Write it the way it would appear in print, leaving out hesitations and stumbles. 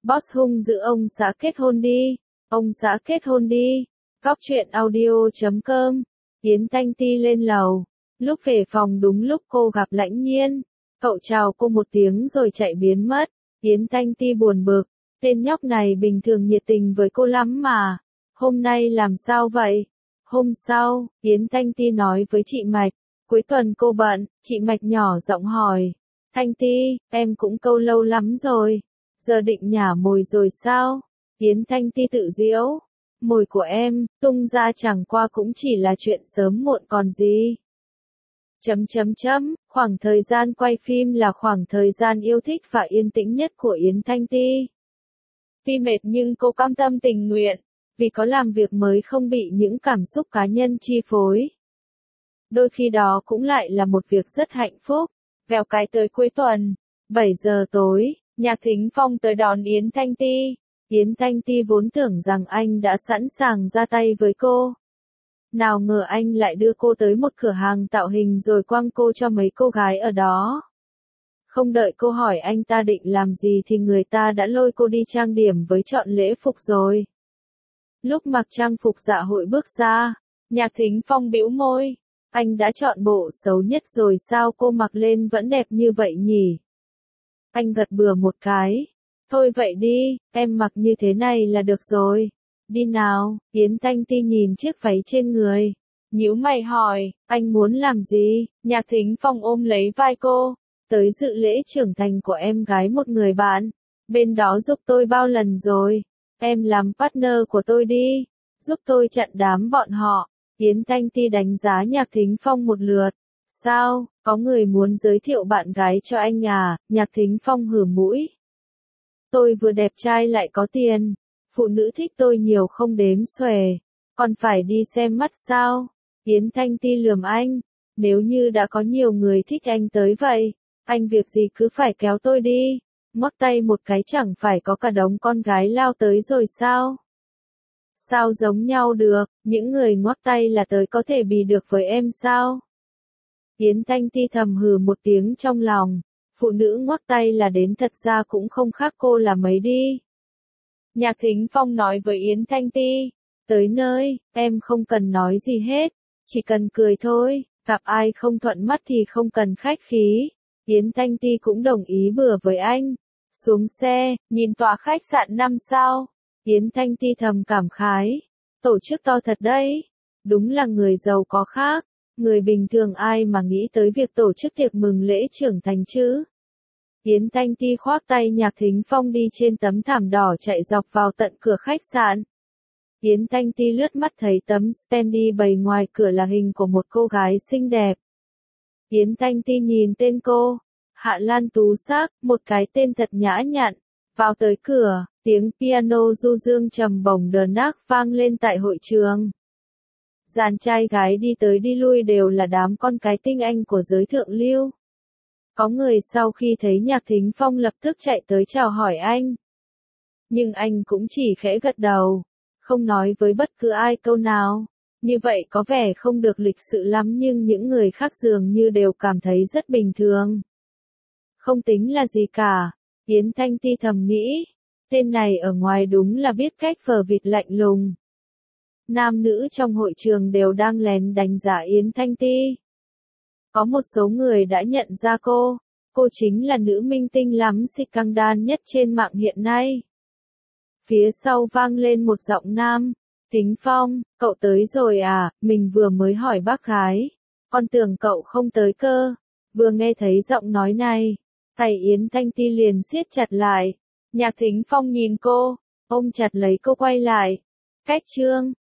Boss hung dữ ông xã kết hôn đi. Ông xã kết hôn đi. Góc truyện audio.com. Yến Thanh Ti lên lầu. Lúc về phòng đúng lúc cô gặp Lãnh Nhiên. Cậu chào cô một tiếng rồi chạy biến mất. Yến Thanh Ti buồn bực. Tên nhóc này bình thường nhiệt tình với cô lắm mà. Hôm nay làm sao vậy? Hôm sau, Yến Thanh Ti nói với chị Mạch. Cuối tuần cô bận, chị Mạch nhỏ giọng hỏi. Thanh Ti, em cũng câu lâu lắm rồi. Giờ định nhả mồi rồi sao? Yến Thanh Ti tự giễu. Mồi của em, tung ra chẳng qua cũng chỉ là chuyện sớm muộn còn gì. Khoảng thời gian quay phim là khoảng thời gian yêu thích và yên tĩnh nhất của Yến Thanh Ti. Tuy mệt nhưng cô cam tâm tình nguyện, vì có làm việc mới không bị những cảm xúc cá nhân chi phối. Đôi khi đó cũng lại là một việc rất hạnh phúc. Vèo cái tới cuối tuần, 7 giờ tối, Nhạc Thính Phong tới đón Yến Thanh Ti. Yến Thanh Ti vốn tưởng rằng anh đã sẵn sàng ra tay với cô. Nào ngờ anh lại đưa cô tới một cửa hàng tạo hình rồi quăng cô cho mấy cô gái ở đó. Không đợi cô hỏi anh ta định làm gì thì người ta đã lôi cô đi trang điểm với chọn lễ phục rồi. Lúc mặc trang phục dạ hội bước ra, Nhạc Thính Phong bĩu môi. Anh đã chọn bộ xấu nhất rồi sao cô mặc lên vẫn đẹp như vậy nhỉ? Anh gật bừa một cái. Thôi vậy đi, em mặc như thế này là được rồi. Đi nào, Yến Thanh Ti nhìn chiếc váy trên người. Nhíu mày hỏi, anh muốn làm gì? Nhạc Thính Phong ôm lấy vai cô. Tới dự lễ trưởng thành của em gái một người bạn. Bên đó giúp tôi bao lần rồi. Em làm partner của tôi đi. Giúp tôi chặn đám bọn họ. Yến Thanh Ti đánh giá Nhạc Thính Phong một lượt. Sao, có người muốn giới thiệu bạn gái cho anh à? Nhạc Thính Phong hử mũi. Tôi vừa đẹp trai lại có tiền. Phụ nữ thích tôi nhiều không đếm xuể. Còn phải đi xem mắt sao? Yến Thanh Ti lườm anh. Nếu như đã có nhiều người thích anh tới vậy, anh việc gì cứ phải kéo tôi đi. Ngoắc tay một cái chẳng phải có cả đống con gái lao tới rồi sao? Sao giống nhau được, những người ngoắc tay là tới có thể bì được với em sao? Yến Thanh Ti thầm hừ một tiếng trong lòng. Phụ nữ ngoắc tay là đến thật ra cũng không khác cô là mấy đi. Nhạc Thính Phong nói với Yến Thanh Ti. Tới nơi, em không cần nói gì hết. Chỉ cần cười thôi, gặp ai không thuận mắt thì không cần khách khí. Yến Thanh Ti cũng đồng ý bừa với anh. Xuống xe, nhìn tòa khách sạn 5 sao. Yến Thanh Ti thầm cảm khái. Tổ chức to thật đấy. Đúng là người giàu có khác. Người bình thường ai mà nghĩ tới việc tổ chức tiệc mừng lễ trưởng thành chứ. Yến Thanh Ti khoác tay Nhạc Thính Phong đi trên tấm thảm đỏ chạy dọc vào tận cửa khách sạn. Yến Thanh Ti lướt mắt thấy tấm standee bày ngoài cửa là hình của một cô gái xinh đẹp. Yến Thanh Ti nhìn tên cô. Hạ Lan Tú Sắc, một cái tên thật nhã nhặn. Vào tới cửa, tiếng piano du dương trầm bổng đờn nác vang lên tại hội trường. Dàn trai gái đi tới đi lui đều là đám con cái tinh anh của giới thượng lưu. Có người sau khi thấy Nhạc Thính Phong lập tức chạy tới chào hỏi anh. Nhưng anh cũng chỉ khẽ gật đầu, không nói với bất cứ ai câu nào. Như vậy có vẻ không được lịch sự lắm nhưng những người khác dường như đều cảm thấy rất bình thường. Không tính là gì cả, Yến Thanh Ti thầm nghĩ. Tên này ở ngoài đúng là biết cách phờ vịt lạnh lùng. Nam nữ trong hội trường đều đang lén đánh giá Yến Thanh Ti. Có một số người đã nhận ra cô chính là nữ minh tinh lắm scandal nhất trên mạng hiện nay. Phía sau vang lên một giọng nam. Thính Phong, cậu tới rồi à, mình vừa mới hỏi bác gái. Con tưởng cậu không tới cơ. Vừa nghe thấy giọng nói này, tay Yến Thanh Ti liền siết chặt lại. Nhạc Thính Phong nhìn cô, ôm chặt lấy cô quay lại. Cách trương,